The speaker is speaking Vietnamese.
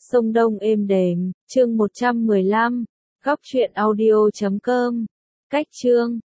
sông Đông êm đềm, chương 115, góc truyện audio.com, cách chương.